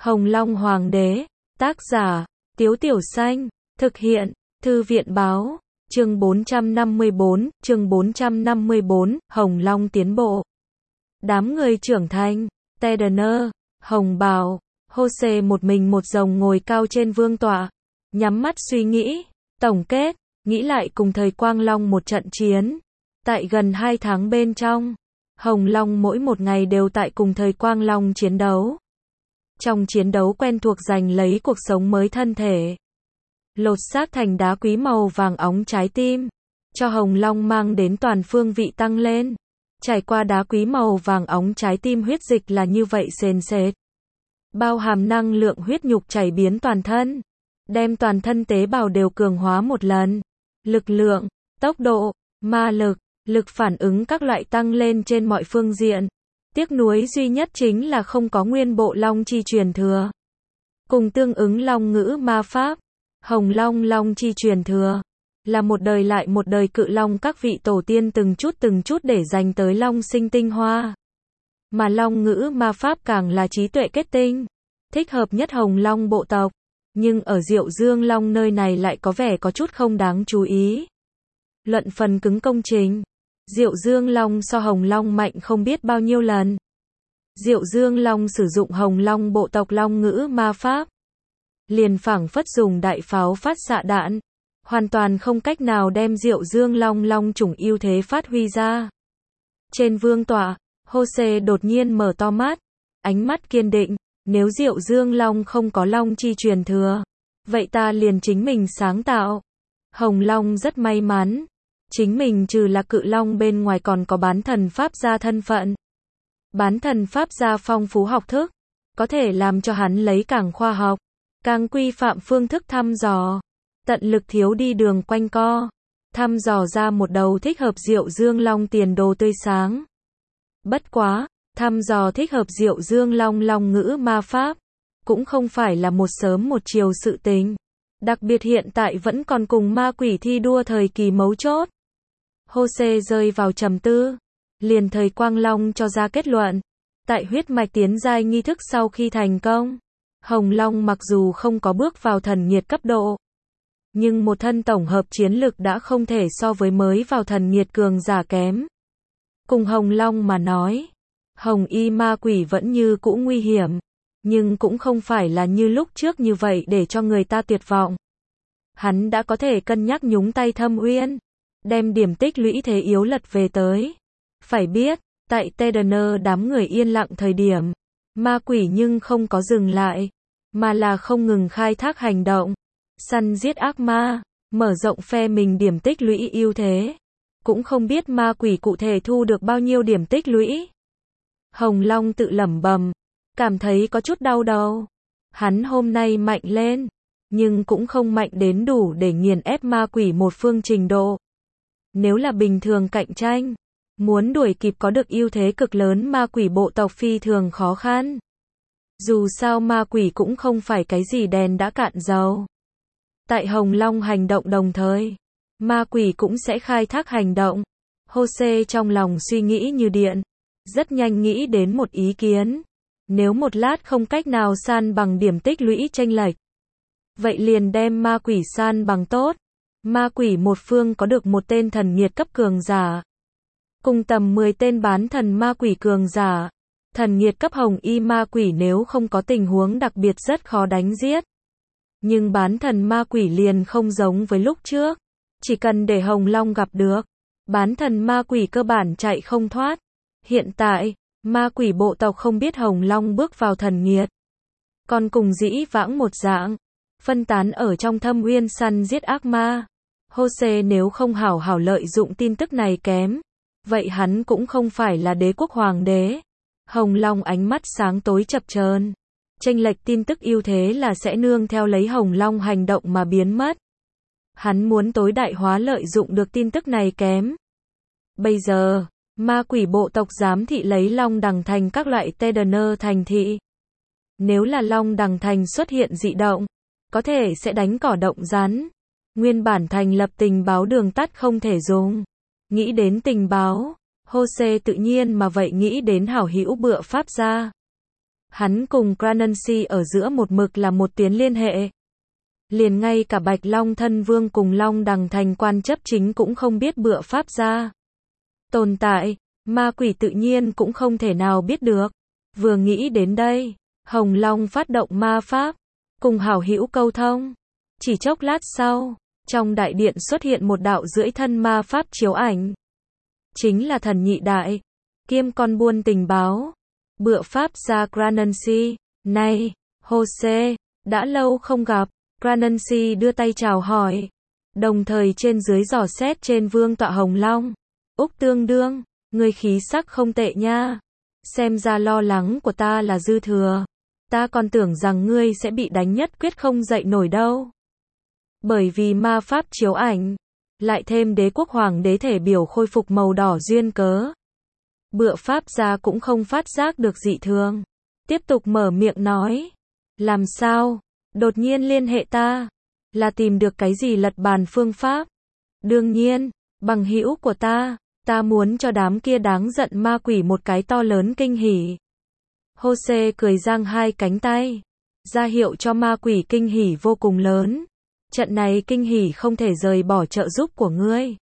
Hồng Long Hoàng đế, tác giả, Tiếu Tiểu Xanh, thực hiện, Thư viện báo, chương 454, Hồng Long tiến bộ. Đám người trưởng thành, Tedener, Hồng Bào, Jose một mình một rồng ngồi cao trên vương tọa, nhắm mắt suy nghĩ, tổng kết, nghĩ lại cùng thời Quang Long một trận chiến. Tại gần 2 tháng bên trong, Hồng Long mỗi một ngày đều tại cùng thời Quang Long chiến đấu. Trong chiến đấu quen thuộc giành lấy cuộc sống mới thân thể. Lột xác thành đá quý màu vàng óng trái tim, cho Hồng Long mang đến toàn phương vị tăng lên. Trải qua đá quý màu vàng óng trái tim huyết dịch là như vậy sền sệt. Bao hàm năng lượng huyết nhục chảy biến toàn thân. Đem toàn thân tế bào đều cường hóa một lần. Lực lượng, tốc độ, ma lực, lực phản ứng các loại tăng lên trên mọi phương diện. Tiếc nuối duy nhất chính là không có nguyên bộ long chi truyền thừa. Cùng tương ứng long ngữ ma pháp, Hồng Long long chi truyền thừa, là một đời lại một đời cự long các vị tổ tiên từng chút để dành tới long sinh tinh hoa. Mà long ngữ ma pháp càng là trí tuệ kết tinh, thích hợp nhất Hồng Long bộ tộc. Nhưng ở Diệu Dương Long nơi này lại có vẻ có chút không đáng chú ý. Luận phần cứng công trình, Diệu Dương Long so Hồng Long mạnh không biết bao nhiêu lần. Diệu Dương Long sử dụng Hồng Long bộ tộc long ngữ ma pháp, liền phảng phất dùng đại pháo phát xạ đạn, hoàn toàn không cách nào đem Diệu Dương Long long chủng ưu thế phát huy ra. Trên vương tọa, Jose đột nhiên mở to mắt, ánh mắt kiên định, nếu Diệu Dương Long không có long chi truyền thừa, vậy ta liền chính mình sáng tạo. Hồng Long rất may mắn, chính mình trừ là cự long bên ngoài còn có bán thần pháp gia thân phận. Bán thần pháp gia phong phú học thức, có thể làm cho hắn lấy càng khoa học, càng quy phạm phương thức thăm dò, tận lực thiếu đi đường quanh co, thăm dò ra một đầu thích hợp Diệu Dương Long tiền đồ tươi sáng. Bất quá, thăm dò thích hợp Diệu Dương Long long ngữ ma pháp, cũng không phải là một sớm một chiều sự tình. Đặc biệt hiện tại vẫn còn cùng ma quỷ thi đua thời kỳ mấu chốt. Jose rơi vào trầm tư, liền thời Quang Long cho ra kết luận. Tại huyết mạch tiến giai nghi thức sau khi thành công, Hồng Long mặc dù không có bước vào thần nhiệt cấp độ, nhưng một thân tổng hợp chiến lực đã không thể so với mới vào thần nhiệt cường giả kém. Cùng Hồng Long mà nói, Hồng Y ma quỷ vẫn như cũ nguy hiểm, nhưng cũng không phải là như lúc trước như vậy để cho người ta tuyệt vọng. Hắn đã có thể cân nhắc nhúng tay Thâm Uyên, đem điểm tích lũy thế yếu lật về tới. Phải biết, tại Tedener đám người yên lặng thời điểm, ma quỷ nhưng không có dừng lại, mà là không ngừng khai thác hành động, săn giết ác ma, mở rộng phe mình điểm tích lũy ưu thế. Cũng không biết ma quỷ cụ thể thu được bao nhiêu điểm tích lũy. Hồng Long tự lẩm bẩm, cảm thấy có chút đau đầu. Hắn hôm nay mạnh lên, nhưng cũng không mạnh đến đủ để nghiền ép ma quỷ một phương trình độ. Nếu là bình thường cạnh tranh, muốn đuổi kịp có được ưu thế cực lớn ma quỷ bộ tộc phi thường khó khăn. Dù sao ma quỷ cũng không phải cái gì đèn đã cạn dầu. Tại Hồng Long hành động đồng thời, ma quỷ cũng sẽ khai thác hành động. Jose trong lòng suy nghĩ như điện, rất nhanh nghĩ đến một ý kiến. Nếu một lát không cách nào san bằng điểm tích lũy chênh lệch, vậy liền đem ma quỷ san bằng tốt. Ma quỷ một phương có được một tên thần nhiệt cấp cường giả, cùng tầm 10 tên bán thần ma quỷ cường giả. Thần nhiệt cấp Hồng Y ma quỷ nếu không có tình huống đặc biệt rất khó đánh giết. Nhưng bán thần ma quỷ liền không giống với lúc trước. Chỉ cần để Hồng Long gặp được, bán thần ma quỷ cơ bản chạy không thoát. Hiện tại, ma quỷ bộ tộc không biết Hồng Long bước vào thần nhiệt, còn cùng dĩ vãng một dạng, phân tán ở trong Thâm Uyên săn giết ác ma. Jose nếu không hảo hảo lợi dụng tin tức này kém, vậy hắn cũng không phải là đế quốc hoàng đế. Hồng Long ánh mắt sáng tối chập chờn, chênh lệch tin tức ưu thế là sẽ nương theo lấy Hồng Long hành động mà biến mất. Hắn muốn tối đại hóa lợi dụng được tin tức này kém. Bây giờ, ma quỷ bộ tộc giám thị lấy Long Đằng Thành các loại Tedener thành thị. Nếu là Long Đằng Thành xuất hiện dị động, có thể sẽ đánh cỏ động rắn. Nguyên bản thành lập tình báo đường tắt không thể dùng. Nghĩ đến tình báo, Jose tự nhiên mà vậy nghĩ đến hảo hữu Bựa Pháp gia. Hắn cùng Cranansi ở giữa một mực là một tuyến liên hệ. Liền ngay cả Bạch Long thân vương cùng Long Đằng thành quan chấp chính cũng không biết bựa pháp gia tồn tại, ma quỷ tự nhiên cũng không thể nào biết được. Vừa nghĩ đến đây, Hồng Long phát động ma pháp, cùng hảo hữu câu thông. Chỉ chốc lát sau, trong đại điện xuất hiện một đạo rưỡi thân ma pháp chiếu ảnh. Chính là thần nhị đại, kiêm con buôn tình báo. Bựa pháp gia Cranansi, này, Jose, đã lâu không gặp. Cranansi đưa tay chào hỏi, đồng thời trên dưới dò xét trên vương tọa Hồng Long. Úc tương đương, ngươi khí sắc không tệ nha. Xem ra lo lắng của ta là dư thừa. Ta còn tưởng rằng ngươi sẽ bị đánh nhất quyết không dậy nổi đâu. Bởi vì ma pháp chiếu ảnh, lại thêm đế quốc hoàng đế thể biểu khôi phục màu đỏ duyên cớ. Bựa pháp gia cũng không phát giác được dị thường. Tiếp tục mở miệng nói. Làm sao? Đột nhiên liên hệ ta. Là tìm được cái gì lật bàn phương pháp? Đương nhiên, bằng hữu của ta. Ta muốn cho đám kia đáng giận ma quỷ một cái to lớn kinh hỉ. Jose cười giang hai cánh tay, ra hiệu cho ma quỷ kinh hỉ vô cùng lớn. Trận này kinh hỉ không thể rời bỏ trợ giúp của ngươi.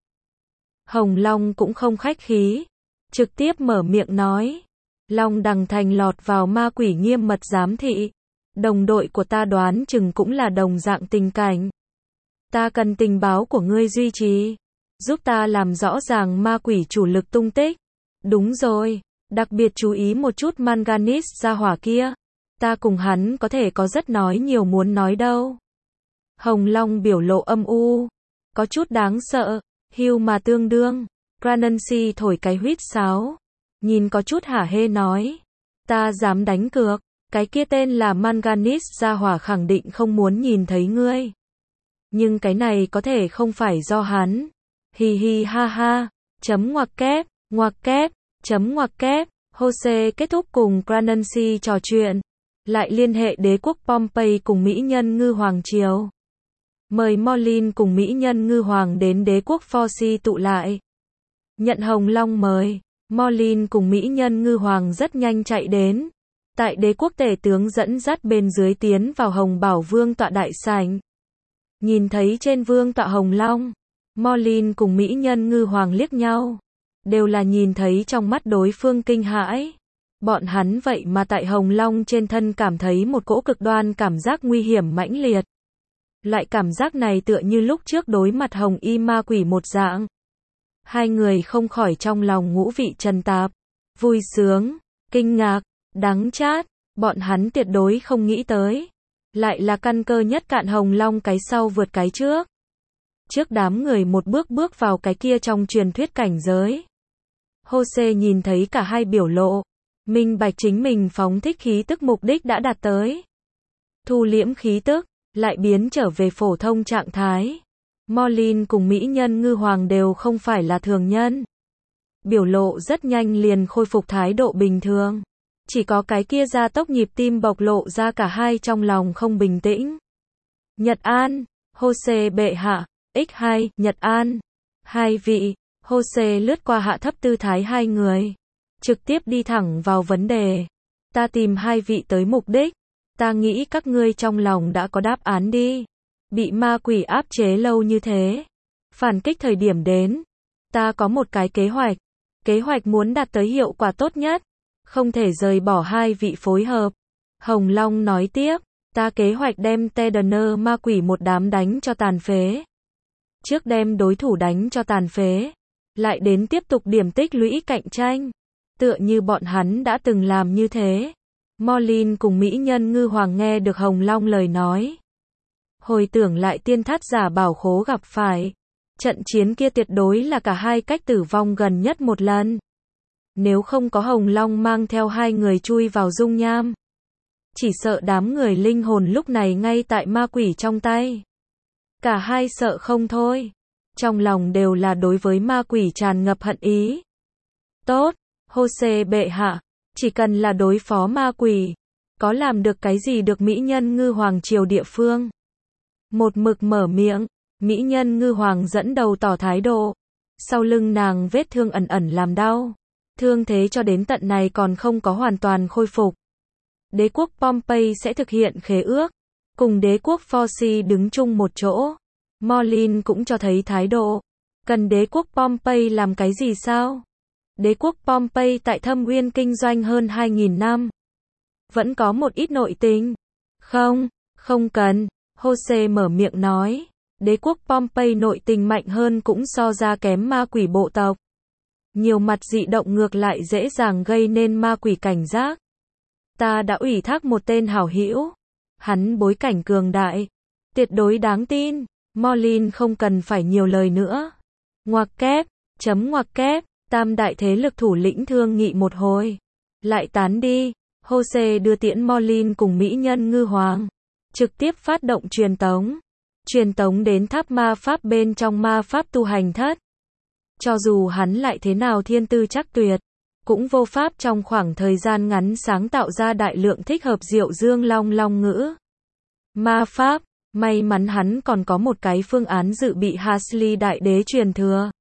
Hồng Long cũng không khách khí, trực tiếp mở miệng nói. Long Đằng thành lọt vào ma quỷ nghiêm mật giám thị. Đồng đội của ta đoán chừng cũng là đồng dạng tình cảnh. Ta cần tình báo của ngươi duy trì, giúp ta làm rõ ràng ma quỷ chủ lực tung tích. Đúng rồi, đặc biệt chú ý một chút Manganese gia hỏa kia. Ta cùng hắn có thể có rất nói nhiều muốn nói đâu. Hồng Long biểu lộ âm u, có chút đáng sợ, hưu mà tương đương. Cranansi thổi cái huýt sáo, nhìn có chút hả hê nói. Ta dám đánh cược, cái kia tên là Manganese gia hỏa khẳng định không muốn nhìn thấy ngươi. Nhưng cái này có thể không phải do hắn. Hi hi ha ha, chấm ngoặc kép, chấm ngoặc kép. Jose kết thúc cùng Cranansi trò chuyện, lại liên hệ đế quốc Pompey cùng Mỹ nhân ngư Hoàng Triều. Mời Morlin cùng Mỹ nhân ngư Hoàng đến đế quốc Forsi tụ lại. Nhận Hồng Long mời, Morlin cùng Mỹ nhân ngư Hoàng rất nhanh chạy đến. Tại đế quốc tể tướng dẫn dắt bên dưới tiến vào Hồng Bảo Vương tọa đại sảnh. Nhìn thấy trên vương tọa Hồng Long, Morlin cùng Mỹ nhân ngư Hoàng liếc nhau. Đều là nhìn thấy trong mắt đối phương kinh hãi. Bọn hắn vậy mà tại Hồng Long trên thân cảm thấy một cỗ cực đoan cảm giác nguy hiểm mãnh liệt. Loại cảm giác này tựa như lúc trước đối mặt Hồng Y ma quỷ một dạng. Hai người không khỏi trong lòng ngũ vị trần tạp, vui sướng, kinh ngạc, đắng chát, bọn hắn tuyệt đối không nghĩ tới. Lại là căn cơ nhất cạn Hồng Long cái sau vượt cái trước. Trước đám người một bước bước vào cái kia trong truyền thuyết cảnh giới. Jose nhìn thấy cả hai biểu lộ, minh bạch chính mình phóng thích khí tức mục đích đã đạt tới. Thu liễm khí tức, lại biến trở về phổ thông trạng thái. Morlin cùng Mỹ nhân ngư Hoàng đều không phải là thường nhân. Biểu lộ rất nhanh liền khôi phục thái độ bình thường. Chỉ có cái kia gia tốc nhịp tim bộc lộ ra cả hai trong lòng không bình tĩnh. Nhật An, Jose bệ hạ, X2, Nhật An. Hai vị, Jose lướt qua hạ thấp tư thái hai người. Trực tiếp đi thẳng vào vấn đề. Ta tìm hai vị tới mục đích. Ta nghĩ các ngươi trong lòng đã có đáp án đi. Bị ma quỷ áp chế lâu như thế. Phản kích thời điểm đến. Ta có một cái kế hoạch. Kế hoạch muốn đạt tới hiệu quả tốt nhất. Không thể rời bỏ hai vị phối hợp. Hồng Long nói tiếp. Ta kế hoạch đem Tedener ma quỷ một đám đánh cho tàn phế. Trước đem đối thủ đánh cho tàn phế. Lại đến tiếp tục điểm tích lũy cạnh tranh. Tựa như bọn hắn đã từng làm như thế. Morlin cùng Mỹ nhân ngư Hoàng nghe được Hồng Long lời nói. Hồi tưởng lại tiên thát giả bảo khố gặp phải. Trận chiến kia tuyệt đối là cả hai cách tử vong gần nhất một lần. Nếu không có Hồng Long mang theo hai người chui vào dung nham. Chỉ sợ đám người linh hồn lúc này ngay tại ma quỷ trong tay. Cả hai sợ không thôi. Trong lòng đều là đối với ma quỷ tràn ngập hận ý. Tốt, Jose bệ hạ. Chỉ cần là đối phó ma quỷ. Có làm được cái gì được Mỹ nhân ngư Hoàng triều địa phương. Một mực mở miệng. Mỹ nhân ngư Hoàng dẫn đầu tỏ thái độ. Sau lưng nàng vết thương ẩn ẩn làm đau. Thương thế cho đến tận này còn không có hoàn toàn khôi phục. đế quốc Pompey sẽ thực hiện khế ước, cùng đế quốc Phoci đứng chung một chỗ. Morlin cũng cho thấy thái độ. Cần đế quốc Pompey làm cái gì sao? Đế quốc Pompey tại Thâm Uyên kinh doanh hơn 2.000 năm. Vẫn có một ít nội tình. Không, không cần. Jose mở miệng nói. Đế quốc Pompey nội tình mạnh hơn cũng so ra kém ma quỷ bộ tộc. Nhiều mặt dị động ngược lại dễ dàng gây nên ma quỷ cảnh giác. Ta đã ủy thác một tên hảo hữu. Hắn bối cảnh cường đại. Tuyệt đối đáng tin. Morlin không cần phải nhiều lời nữa. Ngoặc kép, ngoặc kép, tam đại thế lực thủ lĩnh thương nghị một hồi. Lại tán đi. Jose đưa tiễn Morlin cùng mỹ nhân ngư hoàng. Trực tiếp phát động truyền tống. Truyền tống đến tháp ma pháp bên trong ma pháp tu hành thất. Cho dù hắn lại thế nào thiên tư chắc tuyệt, cũng vô pháp trong khoảng thời gian ngắn sáng tạo ra đại lượng thích hợp diệu dương long ngữ. Ma pháp, may mắn hắn còn có một cái phương án dự bị Hasley đại đế truyền thừa.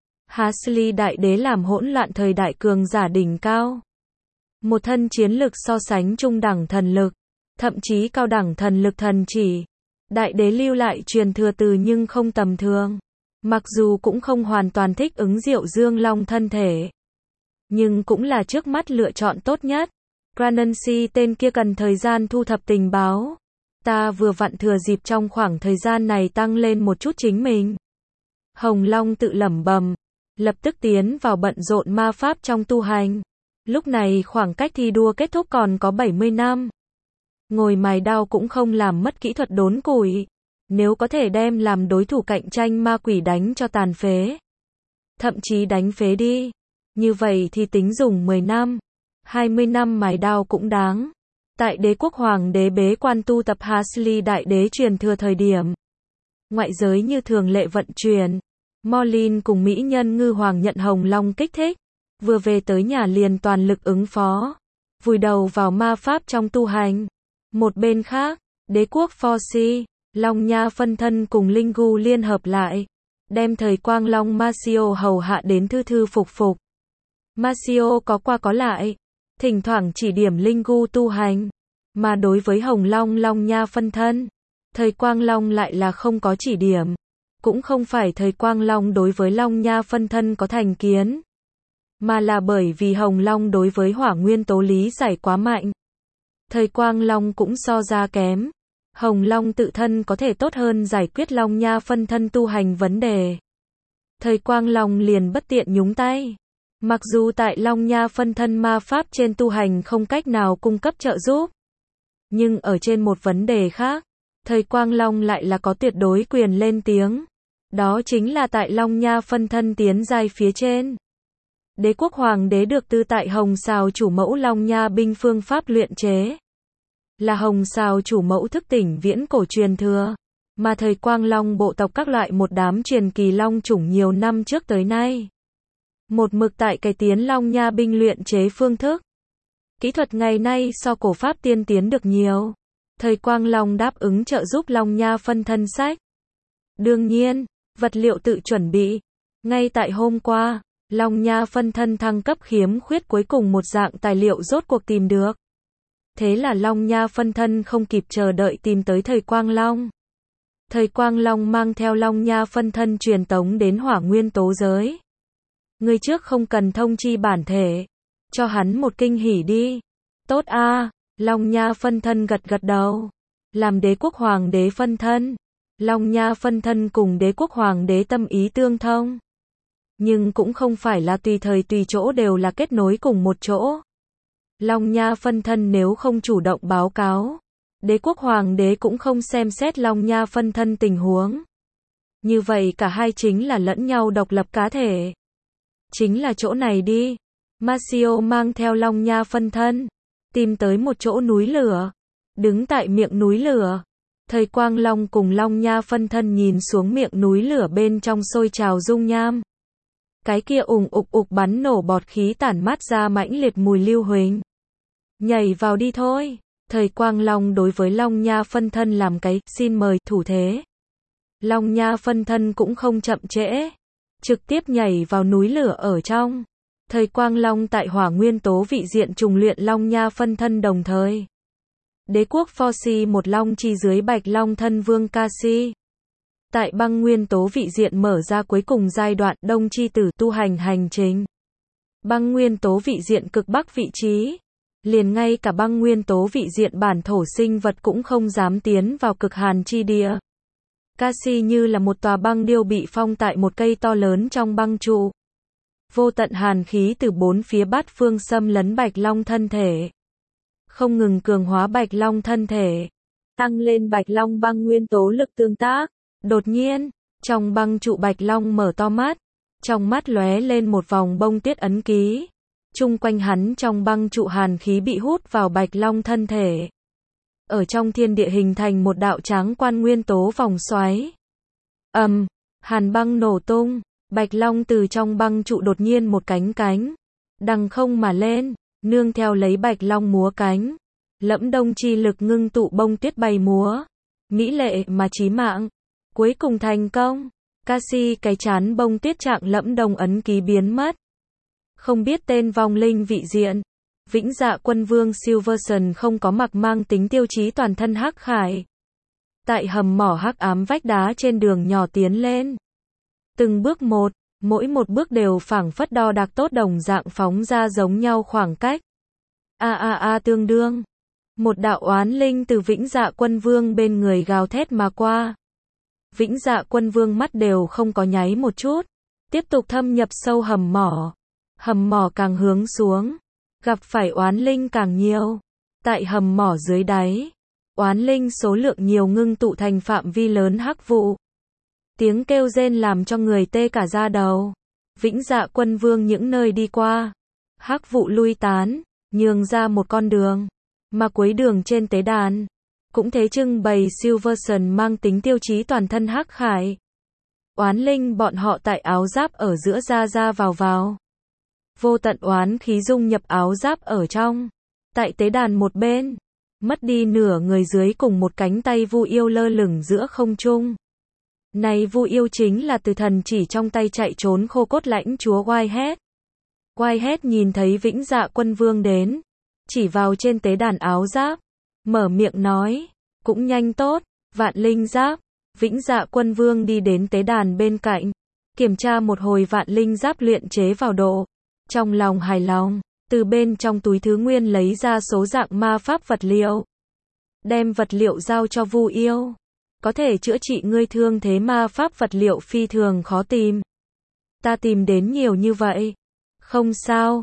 Hasley đại đế làm hỗn loạn thời đại cường giả đỉnh cao. Một thân chiến lực so sánh trung đẳng thần lực, thậm chí cao đẳng thần lực thần chỉ. Đại đế lưu lại truyền thừa từ nhưng không tầm thường. Mặc dù cũng không hoàn toàn thích ứng diệu dương long thân thể, nhưng cũng là trước mắt lựa chọn tốt nhất. Granancy tên kia cần thời gian thu thập tình báo. Ta vừa vặn thừa dịp trong khoảng thời gian này tăng lên một chút chính mình. Hồng Long tự lẩm bẩm, lập tức tiến vào bận rộn ma pháp trong tu hành. Lúc này khoảng cách thi đua kết thúc còn có 70 năm. Ngồi mài đao cũng không làm mất kỹ thuật đốn củi. Nếu có thể đem làm đối thủ cạnh tranh ma quỷ đánh cho tàn phế, thậm chí đánh phế đi, như vậy thì tính dùng 10 năm, 20 năm mài đao cũng đáng. Tại đế quốc hoàng đế bế quan tu tập Hasley đại đế truyền thừa thời điểm, ngoại giới như thường lệ vận chuyển. Morlin cùng mỹ nhân ngư hoàng nhận Hồng Long kích thích, vừa về tới nhà liền toàn lực ứng phó, vùi đầu vào ma pháp trong tu hành. Một bên khác, đế quốc Phoci, Long Nha phân thân cùng Lingu liên hợp lại, đem thời quang long Marcio hầu hạ đến thư thư phục phục. Marcio có qua có lại, thỉnh thoảng chỉ điểm Lingu tu hành, mà đối với Hồng Long Long Nha phân thân, thời quang long lại là không có chỉ điểm. Cũng không phải thời quang long đối với Long Nha phân thân có thành kiến, mà là bởi vì Hồng Long đối với hỏa nguyên tố lý giải quá mạnh. Thời quang long cũng so ra kém. Hồng Long tự thân có thể tốt hơn giải quyết Long Nha phân thân tu hành vấn đề. Thời quang long liền bất tiện nhúng tay. Mặc dù tại Long Nha phân thân ma pháp trên tu hành không cách nào cung cấp trợ giúp, nhưng ở trên một vấn đề khác, thời quang long lại là có tuyệt đối quyền lên tiếng. Đó chính là tại Long Nha phân thân tiến giai phía trên. Đế quốc hoàng đế được tư tại Hồng Sào chủ mẫu Long Nha binh phương pháp luyện chế. Là Hồng Sào chủ mẫu thức tỉnh viễn cổ truyền thừa, mà thời quang long bộ tộc các loại một đám truyền kỳ long chủng nhiều năm trước tới nay. Một mực tại cải tiến Long Nha binh luyện chế phương thức. Kỹ thuật ngày nay so cổ pháp tiên tiến được nhiều. Thời quang long đáp ứng trợ giúp Long Nha phân thân sách. Đương nhiên, vật liệu tự chuẩn bị. Ngay tại hôm qua, Long Nha phân thân thăng cấp khiếm khuyết cuối cùng một dạng tài liệu rốt cuộc tìm được. Thế là Long Nha phân thân không kịp chờ đợi tìm tới thời quang long. Thời quang long mang theo Long Nha phân thân truyền tống đến hỏa nguyên tố giới. Người trước không cần thông chi bản thể, cho hắn một kinh hỉ đi. Tốt a. Long Nha phân thân gật gật đầu. Làm đế quốc hoàng đế phân thân, Long Nha phân thân cùng đế quốc hoàng đế tâm ý tương thông. Nhưng cũng không phải là tùy thời tùy chỗ đều là kết nối cùng một chỗ. Long Nha phân thân nếu không chủ động báo cáo, đế quốc hoàng đế cũng không xem xét Long Nha phân thân tình huống. Như vậy cả hai chính là lẫn nhau độc lập cá thể. Chính là chỗ này đi. Marcio mang theo Long Nha phân thân, tìm tới một chỗ núi lửa. Đứng tại miệng núi lửa, thời quang long cùng Long Nha phân thân nhìn xuống miệng núi lửa bên trong sôi trào dung nham. Cái kia ùng ục bắn nổ bọt khí tản mát ra mãnh liệt mùi lưu huỳnh. Nhảy vào đi thôi. Thời quang long đối với Long Nha phân thân làm cái xin mời thủ thế. Long Nha phân thân cũng không chậm trễ, trực tiếp nhảy vào núi lửa ở trong. Thời quang long tại hỏa nguyên tố vị diện trùng luyện Long Nha phân thân đồng thời Đế quốc Forci một long chi dưới Bạch Long thân vương Casi. Tại băng nguyên tố vị diện mở ra cuối cùng giai đoạn đông chi tử tu hành hành trình. Băng nguyên tố vị diện cực bắc vị trí. Liền ngay cả băng nguyên tố vị diện bản thổ sinh vật cũng không dám tiến vào cực hàn chi địa. Casi như là một tòa băng điêu bị phong tại một cây to lớn trong băng trụ. Vô tận hàn khí từ bốn phía bát phương xâm lấn Bạch Long thân thể. Không ngừng cường hóa Bạch Long thân thể. Tăng lên Bạch Long băng nguyên tố lực tương tác. Đột nhiên, trong băng trụ Bạch Long mở to mắt. Trong mắt lóe lên một vòng bông tuyết ấn ký. Chung quanh hắn trong băng trụ hàn khí bị hút vào Bạch Long thân thể. Ở trong thiên địa hình thành một đạo tráng quan nguyên tố vòng xoáy. Hàn băng nổ tung. Bạch Long từ trong băng trụ đột nhiên một cánh đằng không mà lên, nương theo lấy Bạch Long múa cánh. Lẫm đông chi lực ngưng tụ bông tuyết bay múa. Mỹ lệ mà chí mạng. Cuối cùng thành công. Casi cái chán bông tuyết trạng lẫm đông ấn ký biến mất. Không biết tên vong linh vị diện. Vĩnh Dạ Quân Vương Silverson không có mặc mang tính tiêu chí toàn thân hắc khải. Tại hầm mỏ hắc ám vách đá trên đường nhỏ tiến lên. Từng bước một, mỗi một bước đều phảng phất đo đạc tốt đồng dạng phóng ra giống nhau khoảng cách. Tương đương. Một đạo oán linh từ Vĩnh Dạ Quân Vương bên người gào thét mà qua. Vĩnh Dạ Quân Vương mắt đều không có nháy một chút. Tiếp tục thâm nhập sâu hầm mỏ. Hầm mỏ càng hướng xuống. Gặp phải oán linh càng nhiều. Tại hầm mỏ dưới đáy. Oán linh số lượng nhiều ngưng tụ thành phạm vi lớn hắc vụ. Tiếng kêu rên làm cho người tê cả da đầu. Vĩnh Dạ Quân Vương những nơi đi qua. Hắc vụ lui tán, nhường ra một con đường. Mà cuối đường trên tế đàn. Cũng thế trưng bày Silverson mang tính tiêu chí toàn thân hắc khải. Oán linh bọn họ tại áo giáp ở giữa ra vào. Vô tận oán khí dung nhập áo giáp ở trong. Tại tế đàn một bên. Mất đi nửa người dưới cùng một cánh tay vu yêu lơ lửng giữa không trung. Này vu yêu chính là từ thần chỉ trong tay chạy trốn khô cốt lãnh chúa Whitehead. Whitehead nhìn thấy Vĩnh Dạ Quân Vương đến. Chỉ vào trên tế đàn áo giáp. Mở miệng nói. Cũng nhanh tốt. Vạn linh giáp. Vĩnh Dạ Quân Vương đi đến tế đàn bên cạnh. Kiểm tra một hồi vạn linh giáp luyện chế vào độ. Trong lòng hài lòng. Từ bên trong túi thứ nguyên lấy ra số dạng ma pháp vật liệu. Đem vật liệu giao cho vu yêu. Có thể chữa trị ngươi thương thế ma pháp vật liệu phi thường khó tìm. Ta tìm đến nhiều như vậy. Không sao,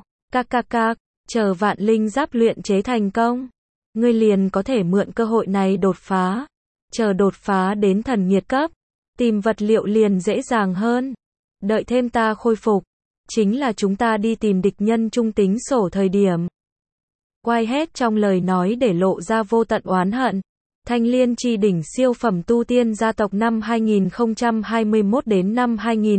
chờ vạn linh giáp luyện chế thành công. Ngươi liền có thể mượn cơ hội này đột phá. Chờ đột phá đến thần nhiệt cấp. Tìm vật liệu liền dễ dàng hơn. Đợi thêm ta khôi phục. Chính là chúng ta đi tìm địch nhân trung tính sổ thời điểm. Whitehead trong lời nói để lộ ra vô tận oán hận. Thanh Liên chi đỉnh siêu phẩm tu tiên gia tộc năm 2021 đến năm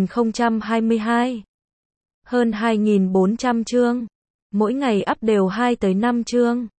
2022. Hơn 2.400 chương. Mỗi ngày up đều 2 tới 5 chương.